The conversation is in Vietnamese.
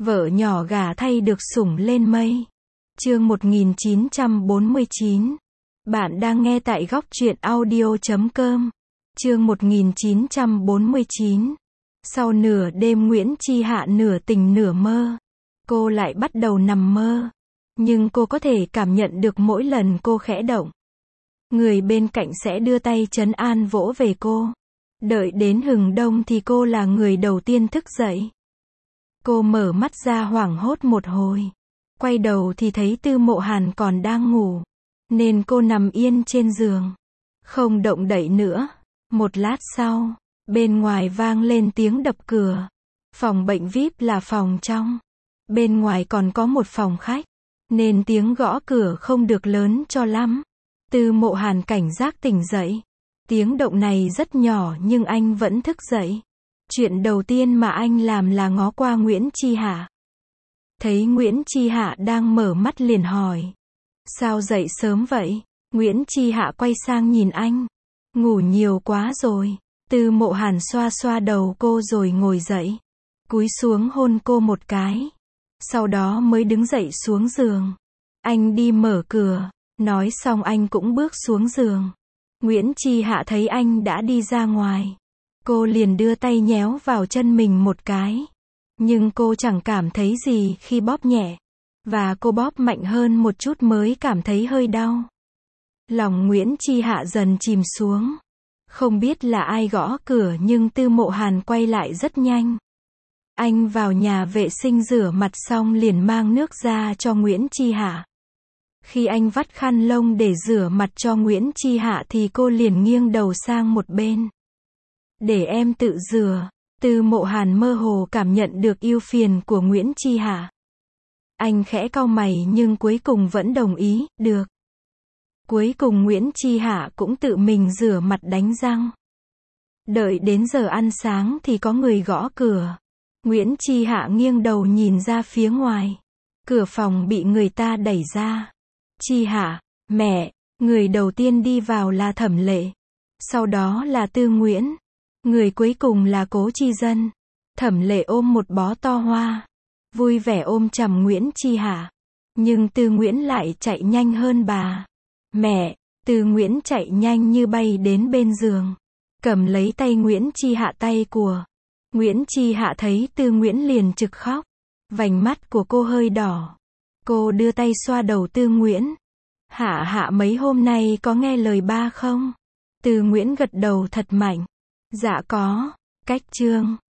Vợ nhỏ gả thay được sủng lên mây. Chương 1949. Bạn đang nghe tại góc truyện audio.com. Chương 1949. Sau nửa đêm Nguyễn Chi Hạ nửa tỉnh nửa mơ. Cô lại bắt đầu nằm mơ. Nhưng cô có thể cảm nhận được mỗi lần cô khẽ động, người bên cạnh sẽ đưa tay trấn an vỗ về cô. Đợi đến hừng đông thì cô là người đầu tiên thức dậy. Cô mở mắt ra hoảng hốt một hồi. Quay đầu thì thấy Tư Mộ Hàn còn đang ngủ. Nên cô nằm yên trên giường, không động đậy nữa. Một lát sau, bên ngoài vang lên tiếng đập cửa. Phòng bệnh VIP là phòng trong. Bên ngoài còn có một phòng khách, nên tiếng gõ cửa không được lớn cho lắm. Tư Mộ Hàn cảnh giác tỉnh dậy. Tiếng động này rất nhỏ nhưng anh vẫn thức dậy. Chuyện đầu tiên mà anh làm là ngó qua Nguyễn Chi Hạ. Thấy Nguyễn Chi Hạ đang mở mắt liền hỏi. Sao dậy sớm vậy? Nguyễn Chi Hạ quay sang nhìn anh. Ngủ nhiều quá rồi. Tư Mộ Hàn xoa xoa đầu cô rồi ngồi dậy. Cúi xuống hôn cô một cái. Sau đó mới đứng dậy xuống giường. Anh đi mở cửa. Nói xong anh cũng bước xuống giường. Nguyễn Chi Hạ thấy anh đã đi ra ngoài. Cô liền đưa tay nhéo vào chân mình một cái. Nhưng cô chẳng cảm thấy gì khi bóp nhẹ. Và cô bóp mạnh hơn một chút mới cảm thấy hơi đau. Lòng Nguyễn Chi Hạ dần chìm xuống. Không biết là ai gõ cửa nhưng Tư Mộ Hàn quay lại rất nhanh. Anh vào nhà vệ sinh rửa mặt xong liền mang nước ra cho Nguyễn Chi Hạ. Khi anh vắt khăn lông để rửa mặt cho Nguyễn Chi Hạ thì cô liền nghiêng đầu sang một bên. Để em tự rửa. Tư Mộ Hàn mơ hồ cảm nhận được ưu phiền của Nguyễn Chi Hạ. Anh khẽ cau mày nhưng cuối cùng vẫn đồng ý, được. Cuối cùng Nguyễn Chi Hạ cũng tự mình rửa mặt đánh răng. Đợi đến giờ ăn sáng thì có người gõ cửa. Nguyễn Chi Hạ nghiêng đầu nhìn ra phía ngoài. Cửa phòng bị người ta đẩy ra. Chi Hạ, mẹ. Người đầu tiên đi vào là Thẩm Lệ. Sau đó là Tư Nguyễn. Người cuối cùng là Cố Chi Dân. Thẩm Lệ ôm một bó to hoa, vui vẻ ôm chầm Nguyễn Chi Hạ. Nhưng Tư Nguyễn lại chạy nhanh hơn bà. Mẹ. Tư Nguyễn chạy nhanh như bay đến bên giường, cầm lấy tay Nguyễn Chi Hạ tay của. Nguyễn Chi Hạ thấy Tư Nguyễn liền trực khóc. Vành mắt của cô hơi đỏ. Cô đưa tay xoa đầu Tư Nguyễn. Hạ Hạ mấy hôm nay có nghe lời ba không? Tư Nguyễn gật đầu thật mạnh. Dạ có. Cách chương